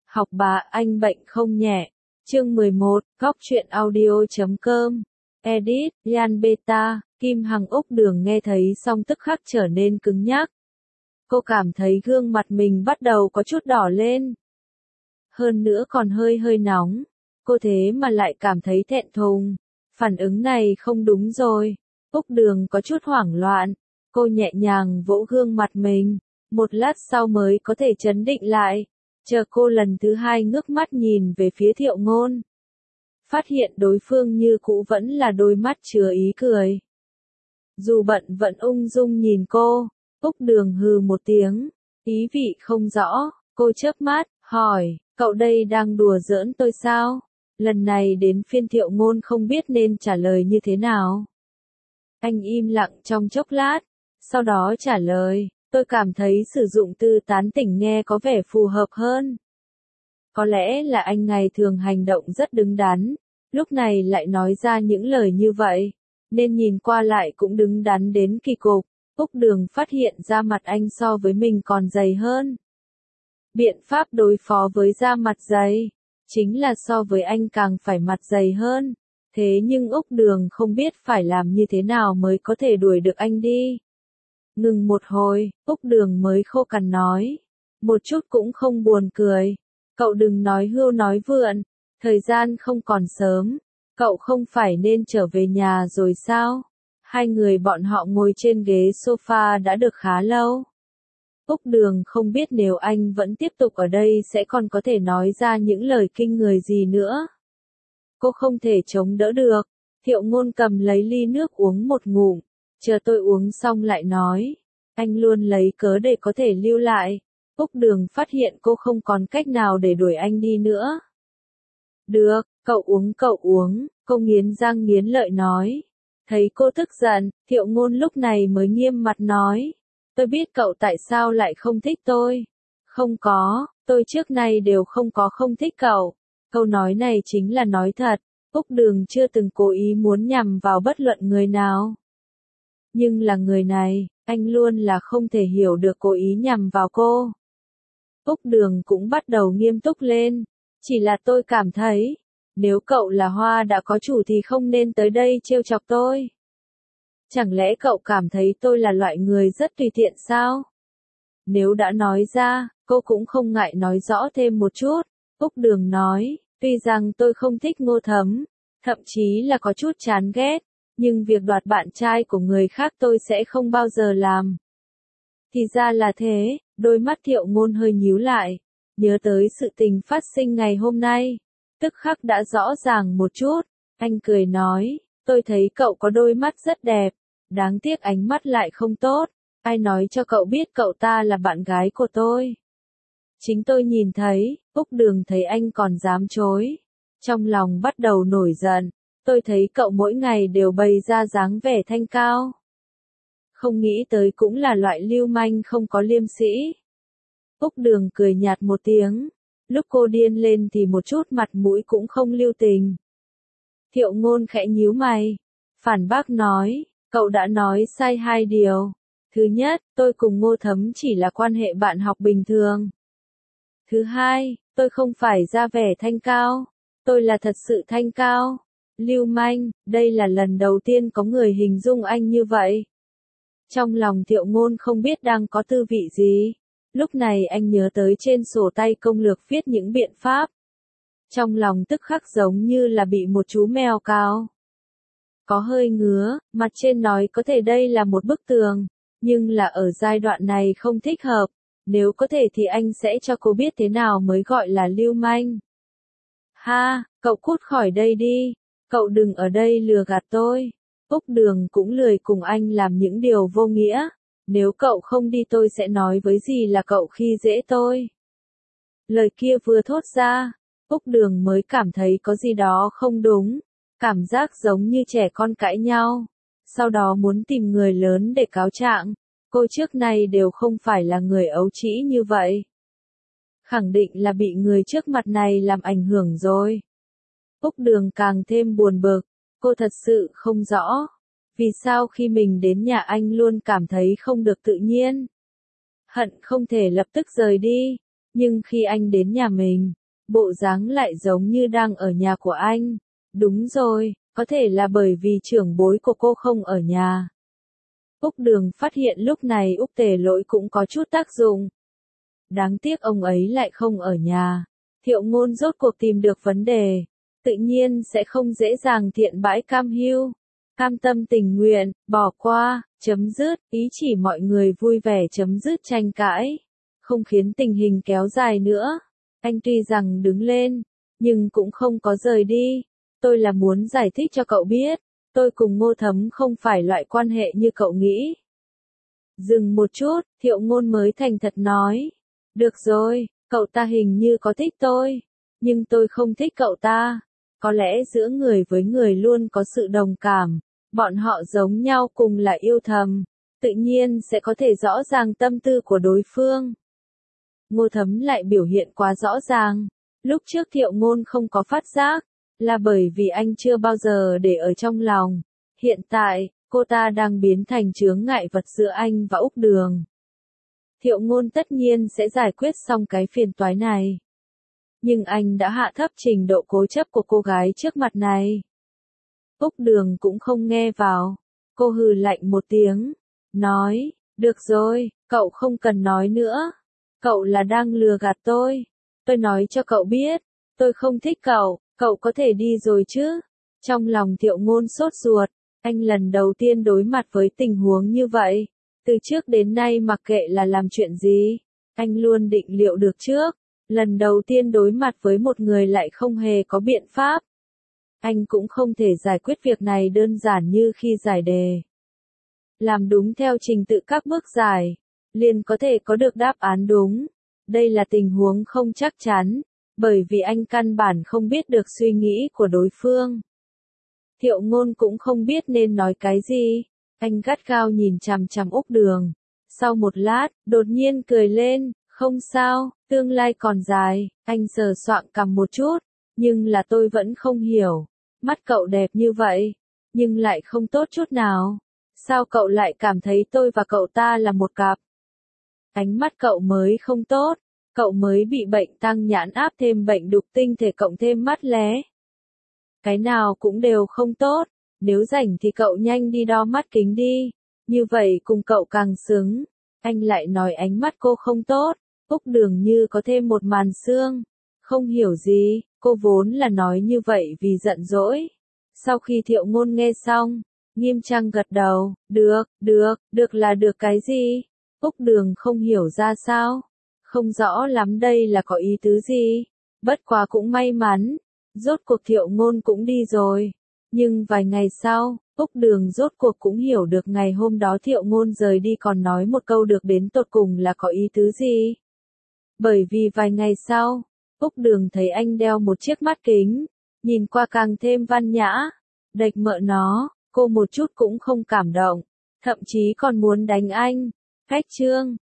Học bà anh bệnh không nhẹ. Chương 11, góc truyện audio.com. Edit, Yan Beta, Kim Hằng Úc Đường nghe thấy xong tức khắc trở nên cứng nhắc. Cô cảm thấy gương mặt mình bắt đầu có chút đỏ lên. Hơn nữa còn hơi hơi nóng. Cô thế mà lại cảm thấy thẹn thùng. Phản ứng này không đúng rồi. Úc Đường có chút hoảng loạn. Cô nhẹ nhàng vỗ gương mặt mình. Một lát sau mới có thể trấn định lại. Chờ cô lần thứ hai ngước mắt nhìn về phía Thiệu Ngôn. Phát hiện đối phương như cũ vẫn là đôi mắt chứa ý cười. Dù bận vẫn ung dung nhìn cô. Úc Đường hừ một tiếng. Ý vị không rõ. Cô chớp mắt, hỏi, cậu đây đang đùa giỡn tôi sao? Lần này đến phiên Thiệu Ngôn không biết nên trả lời như thế nào. Anh im lặng trong chốc lát. Sau đó trả lời. Tôi cảm thấy sử dụng từ tán tỉnh nghe có vẻ phù hợp hơn. Có lẽ là anh ngày thường hành động rất đứng đắn, lúc này lại nói ra những lời như vậy, nên nhìn qua lại cũng đứng đắn đến kỳ cục. Úc Đường phát hiện da mặt anh so với mình còn dày hơn. Biện pháp đối phó với da mặt dày, chính là so với anh càng phải mặt dày hơn. Thế nhưng Úc Đường không biết phải làm như thế nào mới có thể đuổi được anh đi. Ngừng một hồi, Úc Đường mới khô cằn nói. Một chút cũng không buồn cười. Cậu đừng nói hưu nói vượn. Thời gian không còn sớm. Cậu không phải nên trở về nhà rồi sao? Hai người bọn họ ngồi trên ghế sofa đã được khá lâu. Úc Đường không biết nếu anh vẫn tiếp tục ở đây sẽ còn có thể nói ra những lời kinh người gì nữa. Cô không thể chống đỡ được. Thiệu Ngôn cầm lấy ly nước uống một ngụm. Chờ tôi uống xong lại nói. Anh luôn lấy cớ để có thể lưu lại. Úc Đường phát hiện cô không còn cách nào để đuổi anh đi nữa. Được, cậu uống, cô nghiến răng nghiến lợi nói. Thấy cô tức giận, Thiệu Ngôn lúc này mới nghiêm mặt nói. Tôi biết cậu tại sao lại không thích tôi. Không có, tôi trước nay đều không có không thích cậu. Câu nói này chính là nói thật. Úc Đường chưa từng cố ý muốn nhằm vào bất luận người nào. Nhưng là người này, anh luôn là không thể hiểu được cố ý nhằm vào cô. Úc Đường cũng bắt đầu nghiêm túc lên. Chỉ là tôi cảm thấy, nếu cậu là Hoa đã có chủ thì không nên tới đây trêu chọc tôi. Chẳng lẽ cậu cảm thấy tôi là loại người rất tùy tiện sao? Nếu đã nói ra, cô cũng không ngại nói rõ thêm một chút. Úc Đường nói, tuy rằng tôi không thích Ngô Thấm, thậm chí là có chút chán ghét. Nhưng việc đoạt bạn trai của người khác tôi sẽ không bao giờ làm. Thì ra là thế, đôi mắt Thiệu Ngôn hơi nhíu lại. Nhớ tới sự tình phát sinh ngày hôm nay. Tức khắc đã rõ ràng một chút. Anh cười nói, tôi thấy cậu có đôi mắt rất đẹp. Đáng tiếc ánh mắt lại không tốt. Ai nói cho cậu biết cậu ta là bạn gái của tôi? Chính tôi nhìn thấy. Úc Đường thấy anh còn dám chối. Trong lòng bắt đầu nổi giận. Tôi thấy cậu mỗi ngày đều bày ra dáng vẻ thanh cao. Không nghĩ tới cũng là loại lưu manh không có liêm sĩ. Úc Đường cười nhạt một tiếng. Lúc cô điên lên thì một chút mặt mũi cũng không lưu tình. Thiệu Ngôn khẽ nhíu mày. Phản bác nói, cậu đã nói sai hai điều. Thứ nhất, tôi cùng Ngô Thấm chỉ là quan hệ bạn học bình thường. Thứ hai, tôi không phải ra vẻ thanh cao. Tôi là thật sự thanh cao. Lưu manh, đây là lần đầu tiên có người hình dung anh như vậy. Trong lòng Thiệu Ngôn không biết đang có tư vị gì. Lúc này anh nhớ tới trên sổ tay công lược viết những biện pháp. Trong lòng tức khắc giống như là bị một chú mèo cào. Có hơi ngứa, mặt trên nói có thể đây là một bức tường, nhưng là ở giai đoạn này không thích hợp. Nếu có thể thì anh sẽ cho cô biết thế nào mới gọi là lưu manh. Ha, cậu cút khỏi đây đi. Cậu đừng ở đây lừa gạt tôi. Úc Đường cũng lười cùng anh làm những điều vô nghĩa. Nếu cậu không đi tôi sẽ nói với gì là cậu khi dễ tôi. Lời kia vừa thốt ra, Úc Đường mới cảm thấy có gì đó không đúng. Cảm giác giống như trẻ con cãi nhau. Sau đó muốn tìm người lớn để cáo trạng. Cô trước nay đều không phải là người ấu trĩ như vậy. Khẳng định là bị người trước mặt này làm ảnh hưởng rồi. Úc Đường càng thêm buồn bực. Cô thật sự không rõ. Vì sao khi mình đến nhà anh luôn cảm thấy không được tự nhiên. Hận không thể lập tức rời đi. Nhưng khi anh đến nhà mình, bộ dáng lại giống như đang ở nhà của anh. Đúng rồi, có thể là bởi vì trưởng bối của cô không ở nhà. Úc Đường phát hiện lúc này Úc Tề Lỗi cũng có chút tác dụng. Đáng tiếc ông ấy lại không ở nhà. Thiệu Ngôn rốt cuộc tìm được vấn đề. Tự nhiên sẽ không dễ dàng thiện bãi cam hưu. Cam tâm tình nguyện, bỏ qua, chấm dứt, ý chỉ mọi người vui vẻ chấm dứt tranh cãi. Không khiến tình hình kéo dài nữa. Anh tuy rằng đứng lên, nhưng cũng không có rời đi. Tôi là muốn giải thích cho cậu biết. Tôi cùng Ngô Thấm không phải loại quan hệ như cậu nghĩ. Dừng một chút, Thiệu Ngôn mới thành thật nói. Được rồi, cậu ta hình như có thích tôi. Nhưng tôi không thích cậu ta. Có lẽ giữa người với người luôn có sự đồng cảm. Bọn họ giống nhau cùng là yêu thầm. Tự nhiên sẽ có thể rõ ràng tâm tư của đối phương. Ngô Thấm lại biểu hiện quá rõ ràng. Lúc trước Thiệu Ngôn không có phát giác. Là bởi vì anh chưa bao giờ để ở trong lòng. Hiện tại, cô ta đang biến thành chướng ngại vật giữa anh và Úc Đường. Thiệu Ngôn tất nhiên sẽ giải quyết xong cái phiền toái này. Nhưng anh đã hạ thấp trình độ cố chấp của cô gái trước mặt này. Úc Đường cũng không nghe vào. Cô hừ lạnh một tiếng. Nói, được rồi, cậu không cần nói nữa. Cậu là đang lừa gạt tôi. Tôi nói cho cậu biết, tôi không thích cậu, cậu có thể đi rồi chứ. Trong lòng Thiệu Ngôn sốt ruột, anh lần đầu tiên đối mặt với tình huống như vậy. Từ trước đến nay mặc kệ là làm chuyện gì, anh luôn định liệu được trước. Lần đầu tiên đối mặt với một người lại không hề có biện pháp. Anh cũng không thể giải quyết việc này đơn giản như khi giải đề. Làm đúng theo trình tự các bước giải, liền có thể có được đáp án đúng. Đây là tình huống không chắc chắn, bởi vì anh căn bản không biết được suy nghĩ của đối phương. Thiệu Ngôn cũng không biết nên nói cái gì. Anh gắt gao nhìn chằm chằm Úc Đường. Sau một lát, đột nhiên cười lên, không sao, tương lai còn dài. Anh sờ soạng cằm một chút, nhưng là tôi vẫn không hiểu. Mắt cậu đẹp như vậy, nhưng lại không tốt chút nào. Sao cậu lại cảm thấy tôi và cậu ta là một cặp? Ánh mắt cậu mới không tốt, cậu mới bị bệnh tăng nhãn áp thêm bệnh đục tinh thể cộng thêm mắt lé. Cái nào cũng đều không tốt, nếu rảnh thì cậu nhanh đi đo mắt kính đi, như vậy cùng cậu càng xứng. Anh lại nói ánh mắt cô không tốt, Úc Đường như có thêm một màn sương. Không hiểu gì, cô vốn là nói như vậy vì giận dỗi. Sau khi Thiệu Ngôn nghe xong, nghiêm trang gật đầu, được là được cái gì? Úc Đường không hiểu ra sao, không rõ lắm đây là có ý tứ gì. Bất quá cũng may mắn, rốt cuộc Thiệu Ngôn cũng đi rồi. Nhưng vài ngày sau, Úc Đường rốt cuộc cũng hiểu được ngày hôm đó Thiệu Ngôn rời đi còn nói một câu được đến tột cùng là có ý tứ gì. Bởi vì vài ngày sau, Úc Đường thấy anh đeo một chiếc mắt kính, nhìn qua càng thêm văn nhã. Đệch mợ nó, cô một chút cũng không cảm động, thậm chí còn muốn đánh anh. Khách trương,